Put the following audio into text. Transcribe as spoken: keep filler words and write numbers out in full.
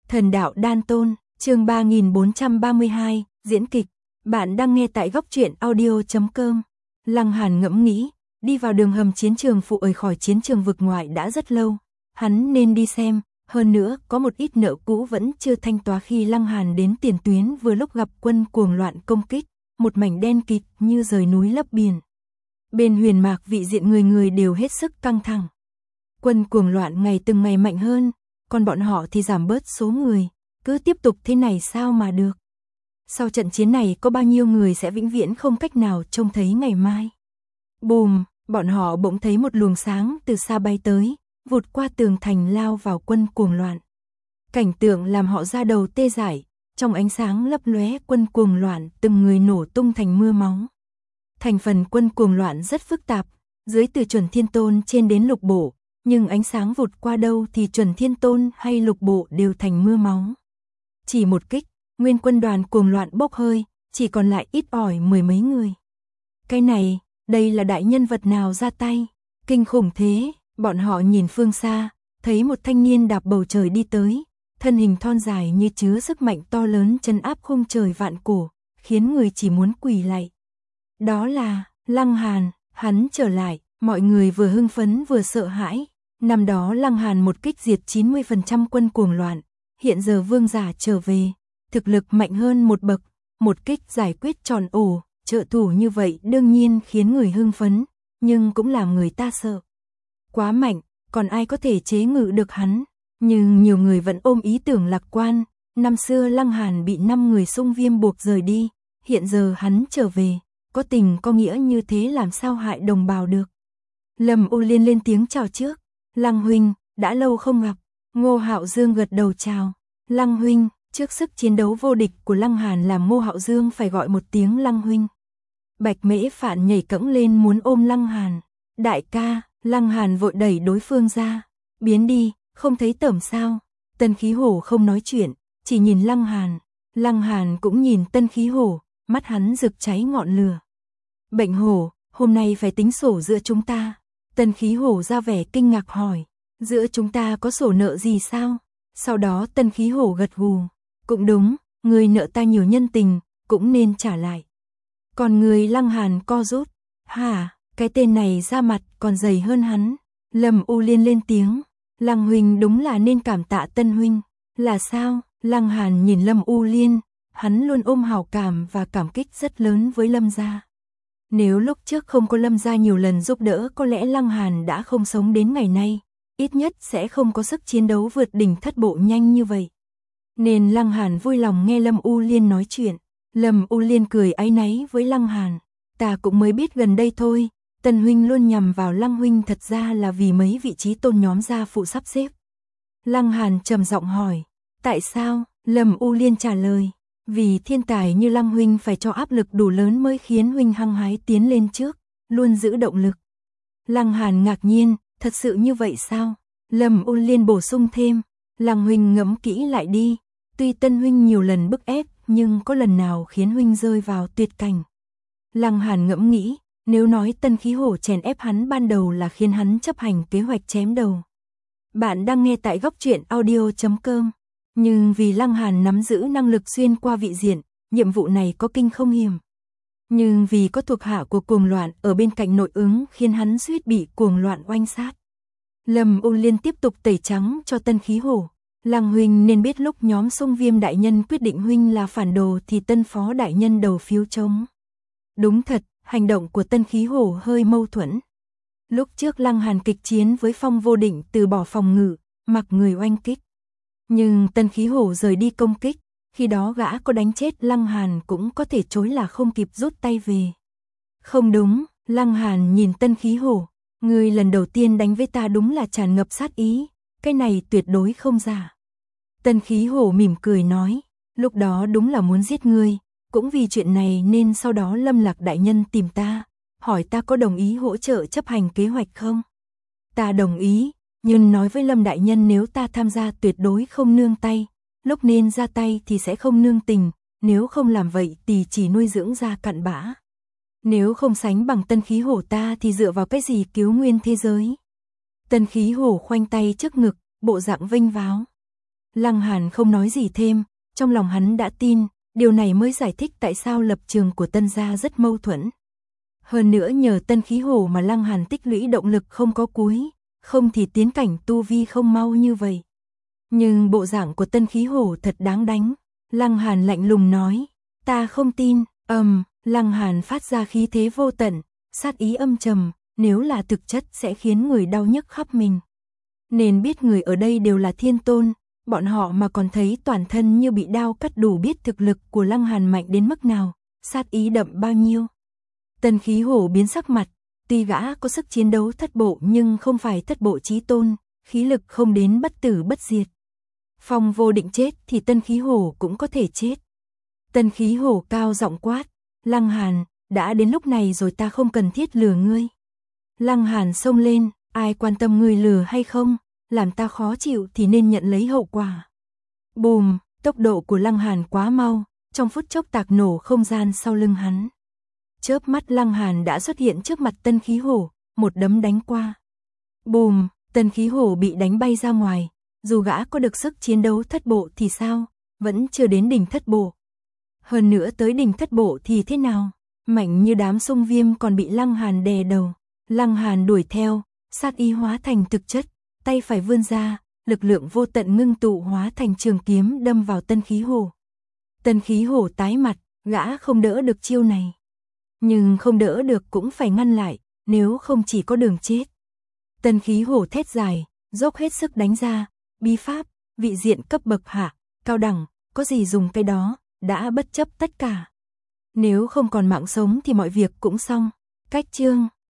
Thần đạo đan tôn, chương ba nghìn bốn trăm ba mươi hai, diễn kịch. Bạn đang nghe tại góc truyện audio chấm com. Lăng Hàn ngẫm nghĩ, đi vào đường hầm chiến trường phụ ời khỏi chiến trường vực ngoại đã rất lâu. Hắn nên đi xem, hơn nữa có một ít nợ cũ vẫn chưa thanh toán khi Lăng Hàn đến tiền tuyến vừa lúc gặp quân cuồng loạn công kích, một mảnh đen kịt như rời núi lấp biển. Bên huyền mạc vị diện người người đều hết sức căng thẳng. Quân cuồng loạn ngày từng ngày mạnh hơn, còn bọn họ thì giảm bớt số người, cứ tiếp tục thế này sao mà được. Sau trận chiến này có bao nhiêu người sẽ vĩnh viễn không cách nào trông thấy ngày mai. Bùm, bọn họ bỗng thấy một luồng sáng từ xa bay tới, vụt qua tường thành lao vào quân cuồng loạn. Cảnh tượng làm họ ra đầu tê dại, trong ánh sáng lấp lóe quân cuồng loạn từng người nổ tung thành mưa máu. Thành phần quân cuồng loạn rất phức tạp, dưới từ chuẩn thiên tôn trên đến lục bộ, nhưng ánh sáng vụt qua đâu thì chuẩn thiên tôn hay lục bộ đều thành mưa máu. Chỉ một kích, nguyên quân đoàn cuồng loạn bốc hơi, chỉ còn lại ít ỏi mười mấy người. Cái này, đây là đại nhân vật nào ra tay? Kinh khủng thế, bọn họ nhìn phương xa, thấy một thanh niên đạp bầu trời đi tới, thân hình thon dài như chứa sức mạnh to lớn trấn áp khung trời vạn cổ, khiến người chỉ muốn quỳ lạy. Đó là Lăng Hàn, hắn trở lại, mọi người vừa hưng phấn vừa sợ hãi. Năm đó Lăng Hàn một kích diệt chín mươi phần trăm quân cuồng loạn, hiện giờ vương giả trở về, thực lực mạnh hơn một bậc, một kích giải quyết tròn ổ, trợ thủ như vậy đương nhiên khiến người hưng phấn, nhưng cũng làm người ta sợ. Quá mạnh, còn ai có thể chế ngự được hắn, nhưng nhiều người vẫn ôm ý tưởng lạc quan, năm xưa Lăng Hàn bị năm người xung viêm buộc rời đi, hiện giờ hắn trở về, có tình có nghĩa như thế làm sao hại đồng bào được. Lâm U Liên lên tiếng chào trước. Lăng huynh, đã lâu không gặp. Ngô Hạo Dương gật đầu chào. Lăng huynh, trước sức chiến đấu vô địch của Lăng Hàn làm Ngô Hạo Dương phải gọi một tiếng Lăng huynh. Bạch Mễ Phạn nhảy cẫng lên muốn ôm Lăng Hàn. Đại ca, Lăng Hàn vội đẩy đối phương ra. Biến đi, không thấy tởm sao. Tân Khí Hổ không nói chuyện, chỉ nhìn Lăng Hàn. Lăng Hàn cũng nhìn Tân Khí Hổ, mắt hắn rực cháy ngọn lửa. Bệnh hổ, hôm nay phải tính sổ giữa chúng ta. Tân Khí Hổ ra vẻ kinh ngạc hỏi, giữa chúng ta có sổ nợ gì sao? Sau đó Tân Khí Hổ gật gù, cũng đúng, người nợ ta nhiều nhân tình, cũng nên trả lại. Còn người Lăng Hàn co rút, hả, cái tên này ra mặt còn dày hơn hắn. Lâm U Liên lên tiếng, Lăng huynh đúng là nên cảm tạ Tân huynh. Là sao? Lăng Hàn nhìn Lâm U Liên, hắn luôn ôm hảo cảm và cảm kích rất lớn với Lâm gia. Nếu lúc trước không có Lâm gia nhiều lần giúp đỡ có lẽ Lăng Hàn đã không sống đến ngày nay, ít nhất sẽ không có sức chiến đấu vượt đỉnh thất bộ nhanh như vậy. Nên Lăng Hàn vui lòng nghe Lâm U Liên nói chuyện. Lâm U Liên cười áy náy với Lăng Hàn, ta cũng mới biết gần đây thôi, Tân huynh luôn nhằm vào Lăng huynh thật ra là vì mấy vị trí tôn nhóm gia phụ sắp xếp. Lăng Hàn trầm giọng hỏi, tại sao? Lâm U Liên trả lời, vì thiên tài như Lăng huynh phải cho áp lực đủ lớn mới khiến huynh hăng hái tiến lên trước, luôn giữ động lực. Lăng Hàn ngạc nhiên, thật sự như vậy sao? Lâm U Liên bổ sung thêm, Lăng huynh ngẫm kỹ lại đi, tuy Tân huynh nhiều lần bức ép, nhưng có lần nào khiến huynh rơi vào tuyệt cảnh? Lăng Hàn ngẫm nghĩ, nếu nói Tân Khí Hổ chèn ép hắn ban đầu là khiến hắn chấp hành kế hoạch chém đầu. Bạn đang nghe tại góc truyện audio chấm com. Nhưng vì Lăng Hàn nắm giữ năng lực xuyên qua vị diện, nhiệm vụ này có kinh không hiểm. Nhưng vì có thuộc hạ của cuồng loạn ở bên cạnh nội ứng khiến hắn suýt bị cuồng loạn oanh sát. Lâm U Liên tiếp tục tẩy trắng cho Tân Khí Hổ. Lăng huynh nên biết lúc nhóm Sông Viêm đại nhân quyết định huynh là phản đồ thì Tân Phó đại nhân đầu phiếu chống. Đúng thật, hành động của Tân Khí Hổ hơi mâu thuẫn. Lúc trước Lăng Hàn kịch chiến với Phong Vô Định từ bỏ phòng ngự, mặc người oanh kích. Nhưng Tân Khí Hổ rời đi công kích, khi đó gã có đánh chết Lăng Hàn cũng có thể chối là không kịp rút tay về. Không đúng, Lăng Hàn nhìn Tân Khí Hổ, người lần đầu tiên đánh với ta đúng là tràn ngập sát ý, cái này tuyệt đối không giả. Tân Khí Hổ mỉm cười nói, lúc đó đúng là muốn giết ngươi, cũng vì chuyện này nên sau đó Lâm Lạc đại nhân tìm ta, hỏi ta có đồng ý hỗ trợ chấp hành kế hoạch không? Ta đồng ý. Nhưng nói với Lâm đại nhân nếu ta tham gia tuyệt đối không nương tay, lúc nên ra tay thì sẽ không nương tình, nếu không làm vậy thì chỉ nuôi dưỡng ra cặn bã. Nếu không sánh bằng Tân Khí Hổ ta thì dựa vào cái gì cứu nguyên thế giới? Tân Khí Hổ khoanh tay trước ngực, bộ dạng vênh váo. Lăng Hàn không nói gì thêm, trong lòng hắn đã tin, điều này mới giải thích tại sao lập trường của Tân gia rất mâu thuẫn. Hơn nữa nhờ Tân Khí Hổ mà Lăng Hàn tích lũy động lực không có cuối, không thì tiến cảnh tu vi không mau như vậy. Nhưng bộ dạng của Tân Khí Hổ thật đáng đánh. Lăng Hàn lạnh lùng nói, ta không tin. Ầm, um, Lăng Hàn phát ra khí thế vô tận, sát ý âm trầm, nếu là thực chất sẽ khiến người đau nhức khắp mình. Nên biết người ở đây đều là thiên tôn, bọn họ mà còn thấy toàn thân như bị đao cắt đủ biết thực lực của Lăng Hàn mạnh đến mức nào, sát ý đậm bao nhiêu. Tân Khí Hổ biến sắc mặt, tuy gã có sức chiến đấu thất bộ nhưng không phải thất bộ chí tôn, khí lực không đến bất tử bất diệt. Phong Vô Định chết thì Tân Khí Hổ cũng có thể chết. Tân Khí Hổ cao giọng quát, Lăng Hàn, đã đến lúc này rồi, ta không cần thiết lừa ngươi. Lăng Hàn xông lên, ai quan tâm ngươi lừa hay không, làm ta khó chịu thì nên nhận lấy hậu quả. Bùm, tốc độ của Lăng Hàn quá mau, trong phút chốc tạc nổ không gian sau lưng hắn. Chớp mắt Lăng Hàn đã xuất hiện trước mặt Tân Khí Hổ, một đấm đánh qua. Bùm, Tân Khí Hổ bị đánh bay ra ngoài, dù gã có được sức chiến đấu thất bộ thì sao, vẫn chưa đến đỉnh thất bộ. Hơn nữa tới đỉnh thất bộ thì thế nào, mạnh như đám sung viêm còn bị Lăng Hàn đè đầu. Lăng Hàn đuổi theo, sát ý hóa thành thực chất, tay phải vươn ra, lực lượng vô tận ngưng tụ hóa thành trường kiếm đâm vào Tân Khí Hổ. Tân Khí Hổ tái mặt, gã không đỡ được chiêu này. Nhưng không đỡ được cũng phải ngăn lại, nếu không chỉ có đường chết. Tân Khí Hổ thét dài, dốc hết sức đánh ra, bí pháp, vị diện cấp bậc hạ, cao đẳng, có gì dùng cái đó, đã bất chấp tất cả. Nếu không còn mạng sống thì mọi việc cũng xong. Cách chương